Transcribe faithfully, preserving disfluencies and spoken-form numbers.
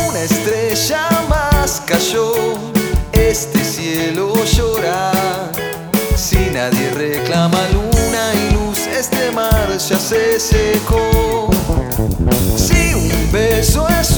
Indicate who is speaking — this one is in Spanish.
Speaker 1: una estrella más cayó, este cielo llora. Si nadie reclama luna y luz, este mar ya se secó. Si un beso es